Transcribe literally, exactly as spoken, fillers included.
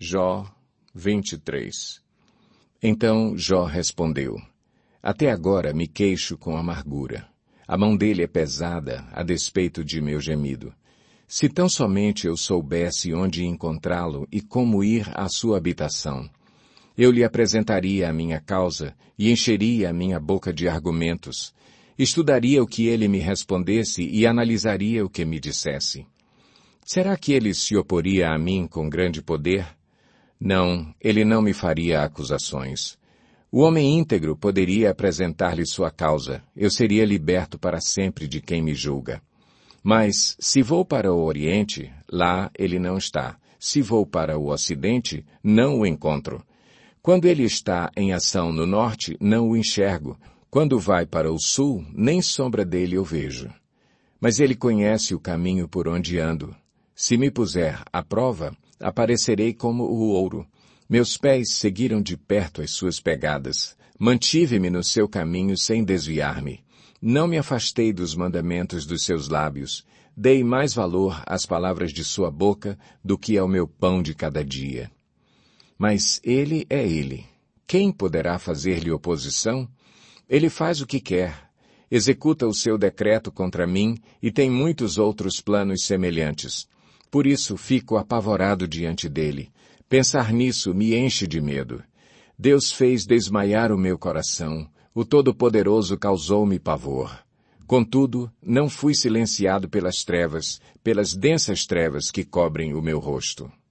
Jó vinte e três. Então Jó respondeu: Até agora me queixo com amargura. A mão dele é pesada, a despeito de meu gemido. Se tão somente eu soubesse onde encontrá-lo e como ir à sua habitação, eu lhe apresentaria a minha causa e encheria a minha boca de argumentos. Estudaria o que ele me respondesse e analisaria o que me dissesse. Será que ele se oporia a mim com grande poder? Não, ele não me faria acusações. O homem íntegro poderia apresentar-lhe sua causa. Eu seria liberto para sempre de quem me julga. Mas, se vou para o Oriente, lá ele não está. Se vou para o Ocidente, não o encontro. Quando ele está em ação no Norte, não o enxergo. Quando vai para o Sul, nem sombra dele eu vejo. Mas ele conhece o caminho por onde ando. Se me puser à prova, aparecerei como o ouro. Meus pés seguiram de perto as suas pegadas. Mantive-me no seu caminho sem desviar-me. Não me afastei dos mandamentos dos seus lábios. Dei mais valor às palavras de sua boca do que ao meu pão de cada dia. Mas ele é ele. Quem poderá fazer-lhe oposição? Ele faz o que quer. Executa o seu decreto contra mim e tem muitos outros planos semelhantes. Por isso fico apavorado diante dele. Pensar nisso me enche de medo. Deus fez desmaiar o meu coração. O Todo-Poderoso causou-me pavor. Contudo, não fui silenciado pelas trevas, pelas densas trevas que cobrem o meu rosto.